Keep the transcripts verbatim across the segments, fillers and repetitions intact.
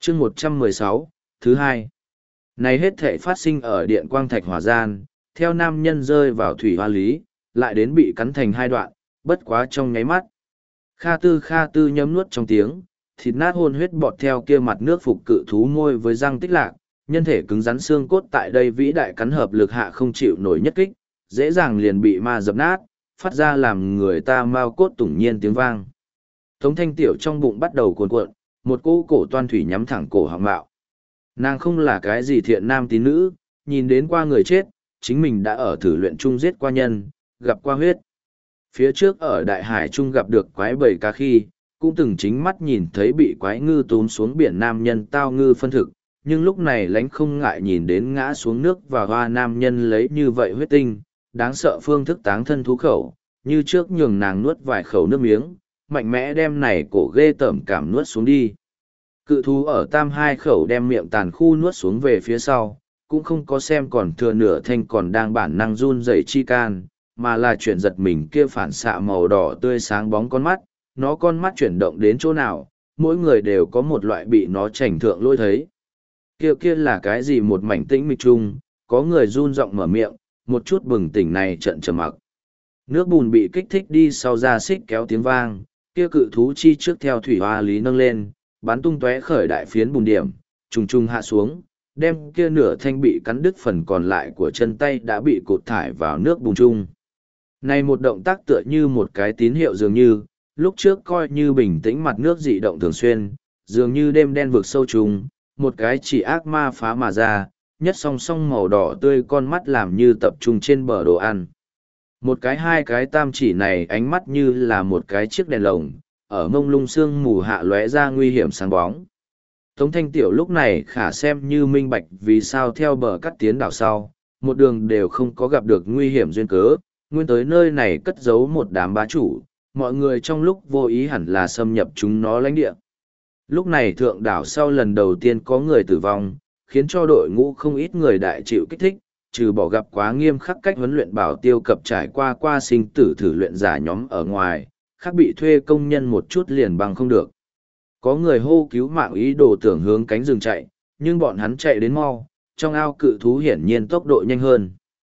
chương một trăm mười sáu, thứ hai. Này hết thể phát sinh ở điện quang thạch hỏa gian, theo nam nhân rơi vào thủy hoa lý, lại đến bị cắn thành hai đoạn, bất quá trong nháy mắt. Kha tư kha tư nhấm nuốt trong tiếng, thịt nát hôn huyết bọt theo kia mặt nước phục cự thú môi với răng tích lạc, nhân thể cứng rắn xương cốt tại đây vĩ đại cắn hợp lực hạ không chịu nổi nhất kích, dễ dàng liền bị ma dập nát, phát ra làm người ta mau cốt tủng nhiên tiếng vang. Tống thanh tiểu trong bụng bắt đầu cuồn cuộn, một cỗ cổ toan thủy nhắm thẳng cổ họng bạo. Nàng không là cái gì thiện nam tín nữ, nhìn đến qua người chết, chính mình đã ở thử luyện chung giết qua nhân, gặp qua huyết. Phía trước ở đại hải chung gặp được quái bầy cá khi, cũng từng chính mắt nhìn thấy bị quái ngư tốn xuống biển nam nhân tao ngư phân thực, nhưng lúc này lánh không ngại nhìn đến ngã xuống nước và hoa nam nhân lấy như vậy huyết tinh, đáng sợ phương thức táng thân thú khẩu, như trước nhường nàng nuốt vài khẩu nước miếng, mạnh mẽ đem này cổ ghê tởm cảm nuốt xuống đi. Cự thú ở tam hai khẩu đem miệng tàn khu nuốt xuống về phía sau, cũng không có xem còn thừa nửa thanh còn đang bản năng run rẩy chi can, mà là chuyển giật mình kia phản xạ màu đỏ tươi sáng bóng con mắt, nó con mắt chuyển động đến chỗ nào, mỗi người đều có một loại bị nó chảnh thượng lôi thấy. Kia kia là cái gì một mảnh tĩnh mịch chung, có người run giọng mở miệng, một chút bừng tỉnh này trận trầm mặc. Nước bùn bị kích thích đi sau ra xích kéo tiếng vang, kia cự thú chi trước theo thủy hoa lý nâng lên, bắn tung tóe khởi đại phiến bùn điểm, trùng trùng hạ xuống, đem kia nửa thanh bị cắn đứt phần còn lại của chân tay đã bị cột thải vào nước bùn chung. Này một động tác tựa như một cái tín hiệu dường như, lúc trước coi như bình tĩnh mặt nước dị động thường xuyên, dường như đêm đen vực sâu trùng, một cái chỉ ác ma phá mà ra, nhất song song màu đỏ tươi con mắt làm như tập trung trên bờ đồ ăn. Một cái hai cái tam chỉ này ánh mắt như là một cái chiếc đèn lồng, ở mông lung sương mù hạ lóe ra nguy hiểm sáng bóng. Tống thanh tiểu lúc này khả xem như minh bạch vì sao theo bờ cắt tiến đảo sau, một đường đều không có gặp được nguy hiểm duyên cớ, nguyên tới nơi này cất giấu một đám bá chủ, mọi người trong lúc vô ý hẳn là xâm nhập chúng nó lãnh địa. Lúc này thượng đảo sau lần đầu tiên có người tử vong, khiến cho đội ngũ không ít người đại chịu kích thích, trừ bỏ gặp quá nghiêm khắc cách huấn luyện bảo tiêu cập trải qua qua sinh tử thử luyện giả nhóm ở ngoài, khác bị thuê công nhân một chút liền bằng không được. Có người hô cứu mạng ý đồ tưởng hướng cánh rừng chạy, nhưng bọn hắn chạy đến mau, trong ao cự thú hiển nhiên tốc độ nhanh hơn.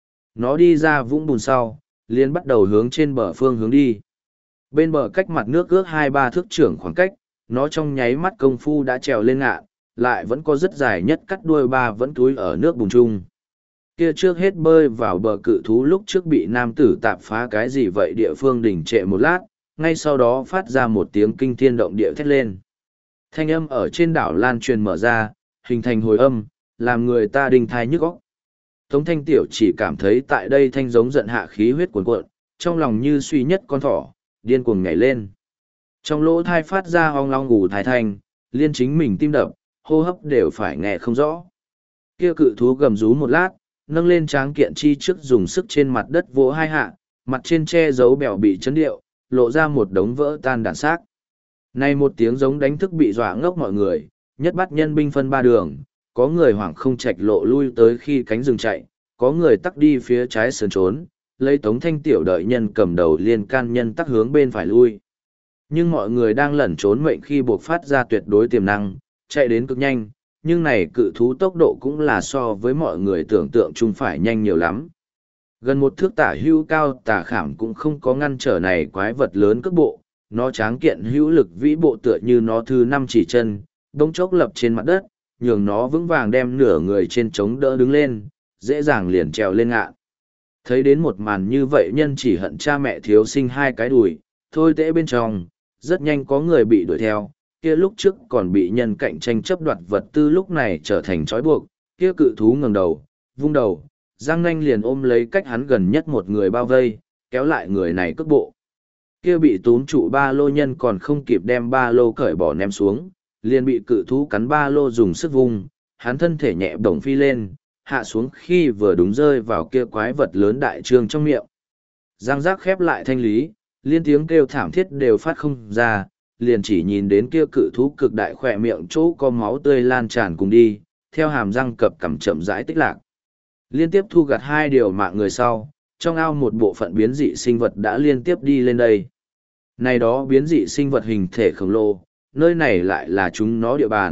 Nó đi ra vũng bùn sau, liền bắt đầu hướng trên bờ phương hướng đi. Bên bờ cách mặt nước ước hai ba thước trưởng khoảng cách, nó trong nháy mắt công phu đã trèo lên ngạn, lại vẫn có rất dài nhất cắt đuôi ba vẫn túi ở nước bùn chung. Kia trước hết bơi vào bờ cự thú lúc trước bị nam tử tạp phá cái gì vậy địa phương đỉnh trệ một lát, ngay sau đó phát ra một tiếng kinh thiên động địa thét lên. Thanh âm ở trên đảo lan truyền mở ra, hình thành hồi âm, làm người ta đinh thai nhức óc. Tống thanh tiểu chỉ cảm thấy tại đây thanh giống giận hạ khí huyết cuồn cuộn, trong lòng như suy nhất con thỏ, điên cuồng nhảy lên. Trong lỗ thai phát ra ong long ngủ thái thanh, liên chính mình tim đập, hô hấp đều phải nghe không rõ. Kia cự thú gầm rú một lát, nâng lên tráng kiện chi trước dùng sức trên mặt đất vỗ hai hạ, mặt trên che giấu bèo bị chấn điệu, lộ ra một đống vỡ tan đạn xác. Này một tiếng giống đánh thức bị dọa ngốc mọi người, nhất bắt nhân binh phân ba đường, có người hoảng không chạch lộ lui tới khi cánh rừng chạy, có người tắc đi phía trái sườn trốn, lấy Tống thanh tiểu đợi nhân cầm đầu liên can nhân tắc hướng bên phải lui. Nhưng mọi người đang lẩn trốn mệnh khi buộc phát ra tuyệt đối tiềm năng, chạy đến cực nhanh, nhưng này cự thú tốc độ cũng là so với mọi người tưởng tượng chung phải nhanh nhiều lắm. Gần một thước tả hữu cao tả khảm cũng không có ngăn trở này quái vật lớn cước bộ, nó tráng kiện hữu lực vĩ bộ tựa như nó thứ năm chỉ chân, bỗng chốc lập trên mặt đất, nhường nó vững vàng đem nửa người trên chống đỡ đứng lên, dễ dàng liền trèo lên ngạn. Thấy đến một màn như vậy nhân chỉ hận cha mẹ thiếu sinh hai cái đùi, thôi tễ bên trong, rất nhanh có người bị đuổi theo, kia lúc trước còn bị nhân cạnh tranh chấp đoạt vật tư lúc này trở thành trói buộc, kia cự thú ngẩng đầu, vung đầu, Giang Nanh liền ôm lấy cách hắn gần nhất một người bao vây, kéo lại người này cước bộ. Kia bị túm trụ ba lô nhân còn không kịp đem ba lô cởi bỏ ném xuống, liền bị cự thú cắn ba lô dùng sức vung, hắn thân thể nhẹ bổng phi lên, hạ xuống khi vừa đúng rơi vào kia quái vật lớn đại trương trong miệng. Giang giác khép lại thanh lý, liên tiếng kêu thảm thiết đều phát không ra, liền chỉ nhìn đến kia cự thú cực đại khỏe miệng chỗ có máu tươi lan tràn cùng đi, theo hàm răng cập cằm chậm rãi tích lạc. Liên tiếp thu gặt hai điều mạng người sau, trong ao một bộ phận biến dị sinh vật đã liên tiếp đi lên đây. Này đó biến dị sinh vật hình thể khổng lồ, nơi này lại là chúng nó địa bàn,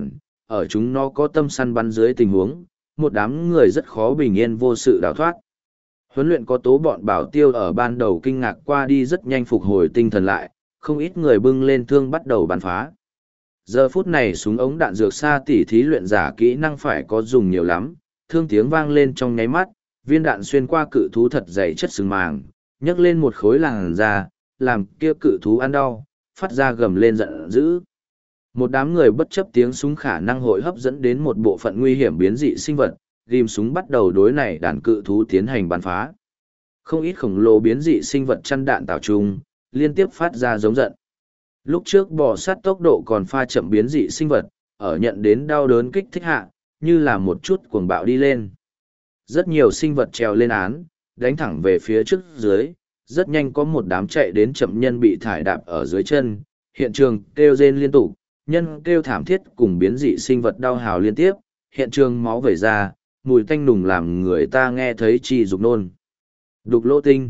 ở chúng nó có tâm săn bắn dưới tình huống, một đám người rất khó bình yên vô sự đào thoát. Huấn luyện có tố bọn bảo tiêu ở ban đầu kinh ngạc qua đi rất nhanh phục hồi tinh thần lại, không ít người bưng lên thương bắt đầu bắn phá. Giờ phút này súng ống đạn dược xa tỉ thí luyện giả kỹ năng phải có dùng nhiều lắm, thương tiếng vang lên trong nháy mắt, viên đạn xuyên qua cự thú thật dày chất sừng màng, nhấc lên một khối làn da, làm kia cự thú ăn đau, phát ra gầm lên giận dữ. Một đám người bất chấp tiếng súng khả năng hội hấp dẫn đến một bộ phận nguy hiểm biến dị sinh vật, ghim súng bắt đầu đối này đàn cự thú tiến hành bắn phá. Không ít khổng lồ biến dị sinh vật chăn đạn tạo trung, liên tiếp phát ra giống giận. Lúc trước bò sát tốc độ còn pha chậm biến dị sinh vật, ở nhận đến đau đớn kích thích hạ, như là một chút cuồng bạo đi lên. Rất nhiều sinh vật trèo lên án, đánh thẳng về phía trước dưới, rất nhanh có một đám chạy đến chậm nhân bị thải đạp ở dưới chân, hiện trường kêu rên liên tục, nhân kêu thảm thiết cùng biến dị sinh vật đau hào liên tiếp, hiện trường máu vẩy ra, mùi tanh nùng làm người ta nghe thấy chi dục nôn. Đục lỗ tinh.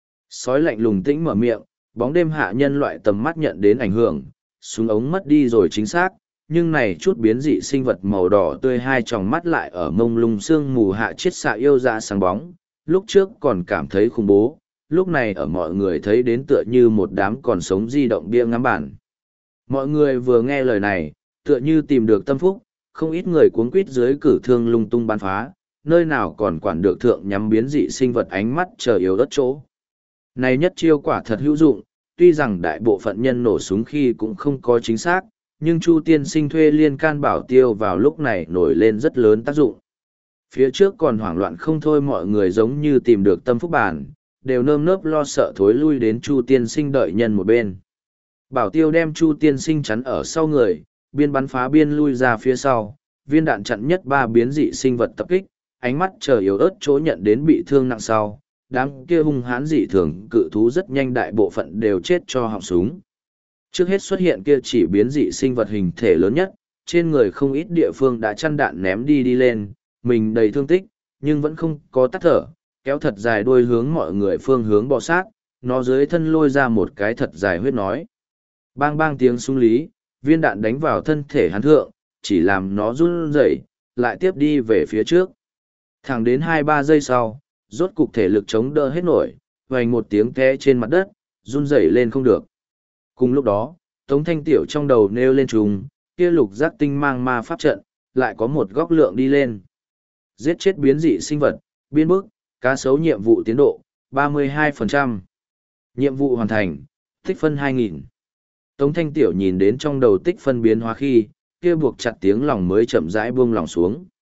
Sói lạnh lùng tĩnh mở miệng, bóng đêm hạ nhân loại tầm mắt nhận đến ảnh hưởng, súng ống mất đi rồi chính xác, nhưng này chút biến dị sinh vật màu đỏ tươi hai tròng mắt lại ở mông lung sương mù hạ chiết xạ yêu ra sáng bóng, lúc trước còn cảm thấy khủng bố, lúc này ở mọi người thấy đến tựa như một đám còn sống di động bia ngắm bản. Mọi người vừa nghe lời này, tựa như tìm được tâm phúc, không ít người cuống quýt dưới cử thương lung tung bắn phá, nơi nào còn quản được thượng nhắm biến dị sinh vật ánh mắt chờ yếu đất chỗ. Này nhất chiêu quả thật hữu dụng, tuy rằng đại bộ phận nhân nổ súng khi cũng không có chính xác, nhưng Chu tiên sinh thuê liên can bảo tiêu vào lúc này nổi lên rất lớn tác dụng. Phía trước còn hoảng loạn không thôi, mọi người giống như tìm được tâm phúc bản, đều nơm nớp lo sợ thối lui đến Chu tiên sinh đợi nhân một bên. Bảo tiêu đem Chu tiên sinh chắn ở sau người, biên bắn phá biên lui ra phía sau, viên đạn chặn nhất ba biến dị sinh vật tập kích, ánh mắt chờ yếu ớt chỗ nhận đến bị thương nặng sau, đám kia hung hãn dị thường cự thú rất nhanh đại bộ phận đều chết cho họng súng. Trước hết xuất hiện kia chỉ biến dị sinh vật hình thể lớn nhất, trên người không ít địa phương đã chăn đạn ném đi đi lên, mình đầy thương tích, nhưng vẫn không có tắt thở, kéo thật dài đuôi hướng mọi người phương hướng bò sát, nó dưới thân lôi ra một cái thật dài huyết nói. Bang bang tiếng súng lý, viên đạn đánh vào thân thể hắn thượng, chỉ làm nó run rẩy, lại tiếp đi về phía trước. Thẳng đến hai ba giây sau, rốt cục thể lực chống đỡ hết nổi, vành một tiếng té trên mặt đất, run rẩy lên không được. Cùng lúc đó, Tống Thanh Tiểu trong đầu nêu lên trùng, kia lục giác tinh mang ma pháp trận, lại có một góc lượng đi lên. Giết chết biến dị sinh vật, biên bức, cá sấu nhiệm vụ tiến độ, ba mươi hai phần trăm. Nhiệm vụ hoàn thành, tích phân hai nghìn. Tống Thanh Tiểu nhìn đến trong đầu tích phân biến hóa khi, kia buộc chặt tiếng lòng mới chậm rãi buông lòng xuống.